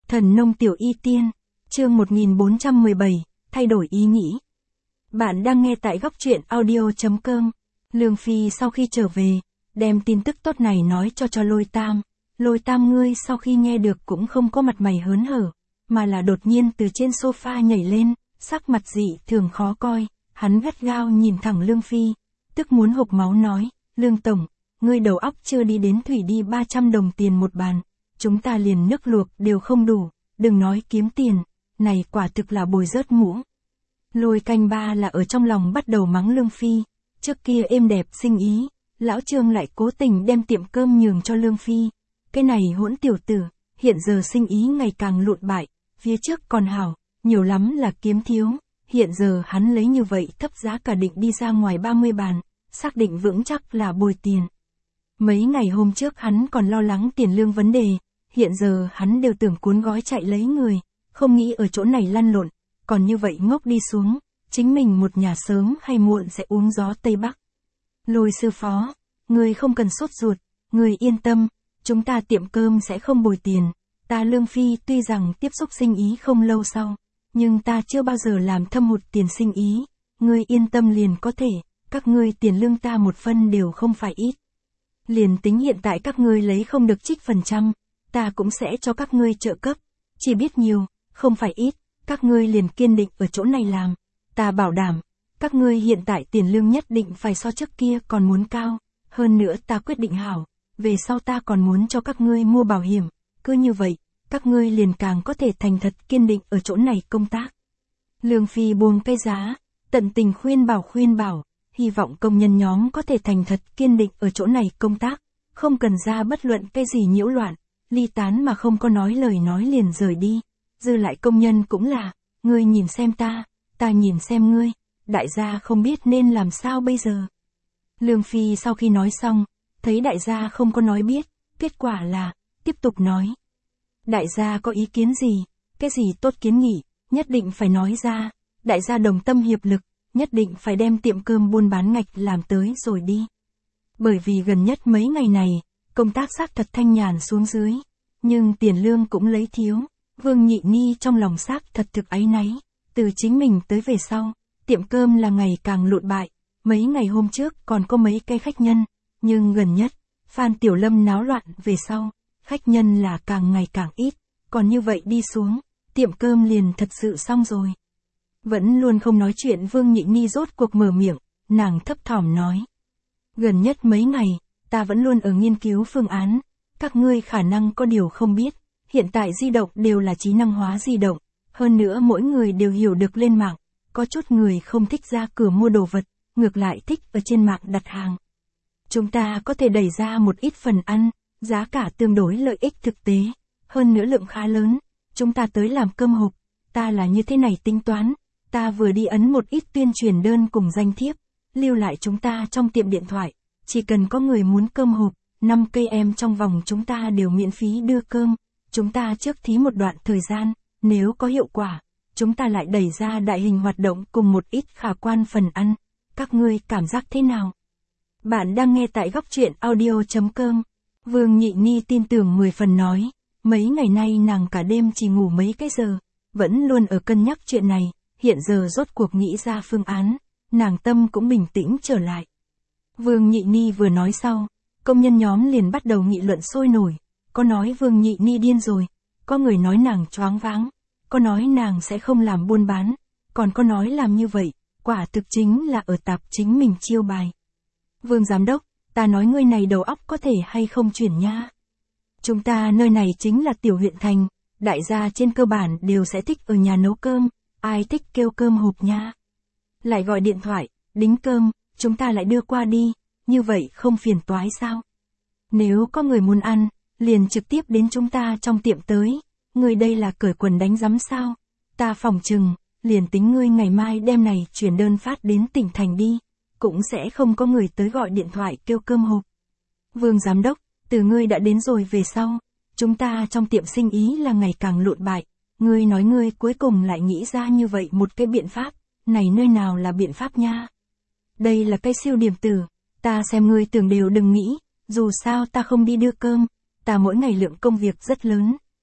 Thần nông tiểu y tiên, chương 1417, thay đổi ý nghĩ. Bạn đang nghe tại góc truyện audio.com. Lương Phi sau khi trở về, đem tin tức tốt này nói cho Lôi Tam. Lôi Tam ngươi sau khi nghe được cũng không có mặt mày hớn hở, mà là đột nhiên từ trên sofa nhảy lên, sắc mặt dị thường khó coi, hắn gắt gao nhìn thẳng Lương Phi, tức muốn hộc máu nói, Lương Tổng, ngươi đầu óc chưa đi đến thủy đi 300 đồng tiền một bàn, chúng ta liền nước luộc đều không đủ, đừng nói kiếm tiền, này quả thực là bồi rớt mũ. Lôi Canh Ba là ở trong lòng bắt đầu mắng Lương Phi, trước kia êm đẹp sinh ý, lão Trương lại cố tình đem tiệm cơm nhường cho Lương Phi, cái này hỗn tiểu tử, hiện giờ sinh ý ngày càng lụn bại, phía trước còn hảo, nhiều lắm là kiếm thiếu, hiện giờ hắn lấy như vậy thấp giá cả định đi ra ngoài 30 bàn, xác định vững chắc là bồi tiền. Mấy ngày hôm trước hắn còn lo lắng tiền lương vấn đề, hiện giờ hắn đều tưởng cuốn gói chạy lấy người, không nghĩ ở chỗ này lăn lộn, còn như vậy ngốc đi xuống, chính mình một nhà sớm hay muộn sẽ uống gió Tây Bắc. Lôi sư phó, người không cần sốt ruột, người yên tâm, chúng ta tiệm cơm sẽ không bồi tiền, ta Lương Phi tuy rằng tiếp xúc sinh ý không lâu sau, nhưng ta chưa bao giờ làm thâm hụt tiền sinh ý, ngươi yên tâm liền có thể, các ngươi tiền lương ta một phân đều không phải ít. Liền tính hiện tại các ngươi lấy không được trích phần trăm, ta cũng sẽ cho các ngươi trợ cấp, chỉ biết nhiều, không phải ít, các ngươi liền kiên định ở chỗ này làm, ta bảo đảm, các ngươi hiện tại tiền lương nhất định phải so trước kia còn muốn cao, hơn nữa ta quyết định hảo, về sau ta còn muốn cho các ngươi mua bảo hiểm, cứ như vậy, các ngươi liền càng có thể thành thật kiên định ở chỗ này công tác. Lương Phi buông cây giá, tận tình khuyên bảo, hy vọng công nhân nhóm có thể thành thật kiên định ở chỗ này công tác, không cần ra bất luận cái gì nhiễu loạn, ly tán mà không có nói lời nói liền rời đi, dư lại công nhân cũng là, ngươi nhìn xem ta nhìn xem ngươi, đại gia không biết nên làm sao bây giờ. Lương Phi sau khi nói xong, thấy đại gia không có nói biết, kết quả là, tiếp tục nói. Đại gia có ý kiến gì, cái gì tốt kiến nghị, nhất định phải nói ra, đại gia đồng tâm hiệp lực, nhất định phải đem tiệm cơm buôn bán ngạch làm tới rồi đi. Bởi vì gần nhất mấy ngày này, công tác xác thật thanh nhàn xuống dưới, nhưng tiền lương cũng lấy thiếu, Vương Nhị Ni trong lòng xác thật thực áy náy, từ chính mình tới về sau, tiệm cơm là ngày càng lụn bại, mấy ngày hôm trước còn có mấy cái khách nhân, nhưng gần nhất, Phan Tiểu Lâm náo loạn về sau, khách nhân là càng ngày càng ít, còn như vậy đi xuống, tiệm cơm liền thật sự xong rồi. Vẫn luôn không nói chuyện Vương Nhị Ni rốt cuộc mở miệng, nàng thấp thỏm nói. Gần nhất mấy ngày, ta vẫn luôn ở nghiên cứu phương án, các ngươi khả năng có điều không biết, hiện tại di động đều là trí năng hóa di động, hơn nữa mỗi người đều hiểu được lên mạng, có chút người không thích ra cửa mua đồ vật, ngược lại thích ở trên mạng đặt hàng. Chúng ta có thể đẩy ra một ít phần ăn, giá cả tương đối lợi ích thực tế, hơn nữa lượng khá lớn, chúng ta tới làm cơm hộp, ta là như thế này tính toán, ta vừa đi ấn một ít tuyên truyền đơn cùng danh thiếp, lưu lại chúng ta trong tiệm điện thoại, chỉ cần có người muốn cơm hộp, 5 cây em trong vòng chúng ta đều miễn phí đưa cơm, chúng ta trước thí một đoạn thời gian, nếu có hiệu quả, chúng ta lại đẩy ra đại hình hoạt động cùng một ít khả quan phần ăn, các ngươi cảm giác thế nào? Bạn đang nghe tại góc truyện audio.com. Vương Nhị Ni tin tưởng 10 phần nói, mấy ngày nay nàng cả đêm chỉ ngủ mấy cái giờ, vẫn luôn ở cân nhắc chuyện này, hiện giờ rốt cuộc nghĩ ra phương án, nàng tâm cũng bình tĩnh trở lại. Vương Nhị Ni vừa nói sau, công nhân nhóm liền bắt đầu nghị luận sôi nổi, có nói Vương Nhị Ni điên rồi, có người nói nàng choáng váng, có nói nàng sẽ không làm buôn bán, còn có nói làm như vậy, quả thực chính là ở tạp chính mình chiêu bài. Vương Giám Đốc, ta nói ngươi này đầu óc có thể hay không chuyển nha. Chúng ta nơi này chính là tiểu huyện thành, đại gia trên cơ bản đều sẽ thích ở nhà nấu cơm, ai thích kêu cơm hộp nha. Lại gọi điện thoại, đính cơm, chúng ta lại đưa qua đi, như vậy không phiền toái sao? Nếu có người muốn ăn, liền trực tiếp đến chúng ta trong tiệm tới, ngươi đây là cởi quần đánh rắm sao? Ta phỏng chừng, liền tính ngươi ngày mai đem này chuyển đơn phát đến tỉnh thành đi, cũng sẽ không có người tới gọi điện thoại kêu cơm hộp. Vương Giám Đốc, từ ngươi đã đến rồi về sau, chúng ta trong tiệm sinh ý là ngày càng lụn bại, ngươi nói ngươi cuối cùng lại nghĩ ra như vậy một cái biện pháp, này nơi nào là biện pháp nha? Đây là cái siêu điểm tử, ta xem ngươi tưởng đều đừng nghĩ, dù sao ta không đi đưa cơm, ta mỗi ngày lượng công việc rất lớn,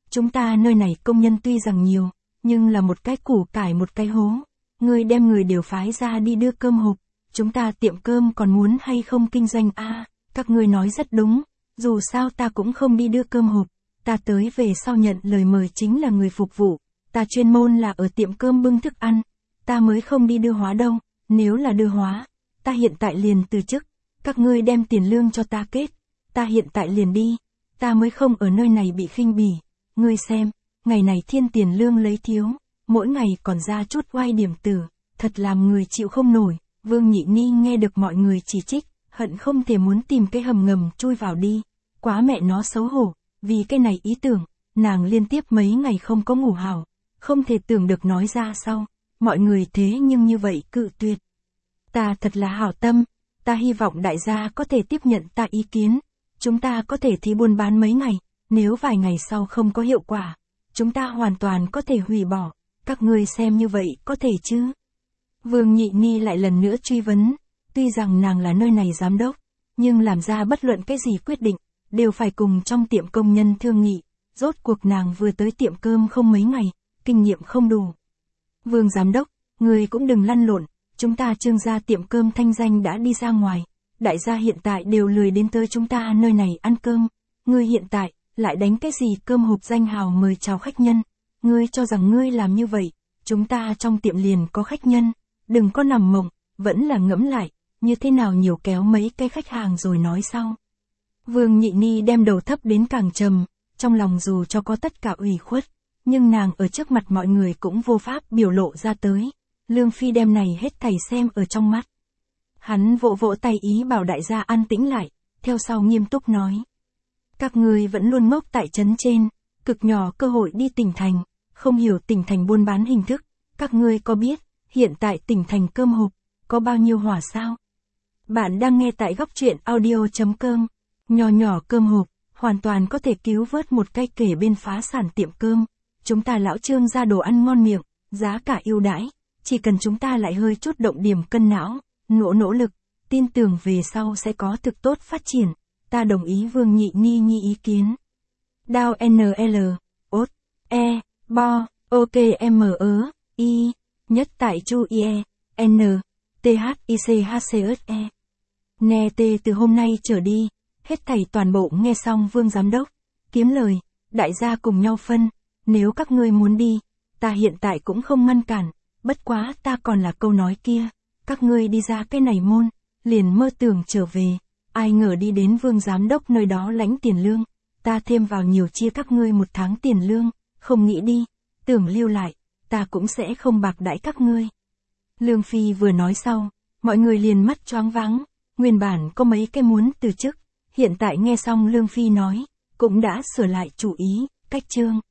Chúng ta nơi này công nhân tuy rằng nhiều, nhưng là một cái củ cải một cái hố. Ngươi đem người đều phái ra đi đưa cơm hộp, chúng ta tiệm cơm còn muốn hay không kinh doanh a? Các ngươi nói rất đúng, dù sao ta cũng không đi đưa cơm hộp, ta tới về sau nhận lời mời chính là người phục vụ, ta chuyên môn là ở tiệm cơm bưng thức ăn, ta mới không đi đưa hóa đâu, nếu là đưa hóa, ta hiện tại liền từ chức, các ngươi đem tiền lương cho ta kết, ta hiện tại liền đi, ta mới không ở nơi này bị khinh bỉ, ngươi xem, ngày này thiên tiền lương lấy thiếu, mỗi ngày còn ra chút oai điểm tử, thật làm người chịu không nổi. Vương Nhị Ni nghe được mọi người chỉ trích, hận không thể muốn tìm cái hầm ngầm chui vào đi, quá mẹ nó xấu hổ, vì cái này ý tưởng, nàng liên tiếp mấy ngày không có ngủ hảo, không thể tưởng được nói ra sau, mọi người thế nhưng như vậy cự tuyệt. Ta thật là hảo tâm, ta hy vọng đại gia có thể tiếp nhận ta ý kiến, chúng ta có thể thí buôn bán mấy ngày, nếu vài ngày sau không có hiệu quả, chúng ta hoàn toàn có thể hủy bỏ, các ngươi xem như vậy có thể chứ? Vương Nhị Ni lại lần nữa truy vấn, tuy rằng nàng là nơi này giám đốc, nhưng làm ra bất luận cái gì quyết định, đều phải cùng trong tiệm công nhân thương nghị, rốt cuộc nàng vừa tới tiệm cơm không mấy ngày, kinh nghiệm không đủ. Vương giám đốc, người cũng đừng lăn lộn, chúng ta Trương gia tiệm cơm thanh danh đã đi ra ngoài, đại gia hiện tại đều lười đến tới chúng ta nơi này ăn cơm, ngươi hiện tại, lại đánh cái gì cơm hộp danh hào mời chào khách nhân, ngươi cho rằng ngươi làm như vậy, chúng ta trong tiệm liền có khách nhân. Đừng có nằm mộng, vẫn là ngẫm lại, như thế nào nhiều kéo mấy cái khách hàng rồi nói sau. Vương Nhị Ni đem đầu thấp đến càng trầm, trong lòng dù cho có tất cả ủy khuất, nhưng nàng ở trước mặt mọi người cũng vô pháp biểu lộ ra tới. Lương Phi đem này hết thảy xem ở trong mắt. Hắn vỗ vỗ tay ý bảo đại gia an tĩnh lại, theo sau nghiêm túc nói. Các người vẫn luôn ngốc tại trấn trên, cực nhỏ cơ hội đi tỉnh thành, không hiểu tỉnh thành buôn bán hình thức, các ngươi có biết? Hiện tại tỉnh thành cơm hộp, có bao nhiêu hỏa sao? Bạn đang nghe tại góc truyện audio.com. Nhỏ nhỏ cơm hộp, hoàn toàn có thể cứu vớt một cái kể bên phá sản tiệm cơm. Chúng ta lão Trương ra đồ ăn ngon miệng, giá cả ưu đãi, chỉ cần chúng ta lại hơi chút động điểm cân não, nỗ lực, tin tưởng về sau sẽ có thực tốt phát triển. Ta đồng ý Vương Nhị Ni ý kiến. Đao NL, ốt, E, Bo, OKME, I. Nhất tại Chu IE, N, THICHCSE. Nè tê từ hôm nay trở đi, hết thảy toàn bộ nghe xong Vương Giám Đốc. Kiếm lời, đại gia cùng nhau phân, nếu các ngươi muốn đi, ta hiện tại cũng không ngăn cản, bất quá ta còn là câu nói kia, các ngươi đi ra cái này môn, liền mơ tưởng trở về, ai ngờ đi đến Vương Giám Đốc nơi đó lãnh tiền lương, ta thêm vào nhiều chia các ngươi một tháng tiền lương, không nghĩ đi, tưởng lưu lại. Ta cũng sẽ không bạc đãi các ngươi. Lương Phi vừa nói sau, mọi người liền mắt choáng váng, nguyên bản có mấy cái muốn từ chức, hiện tại nghe xong Lương Phi nói, cũng đã sửa lại chủ ý, cách chương.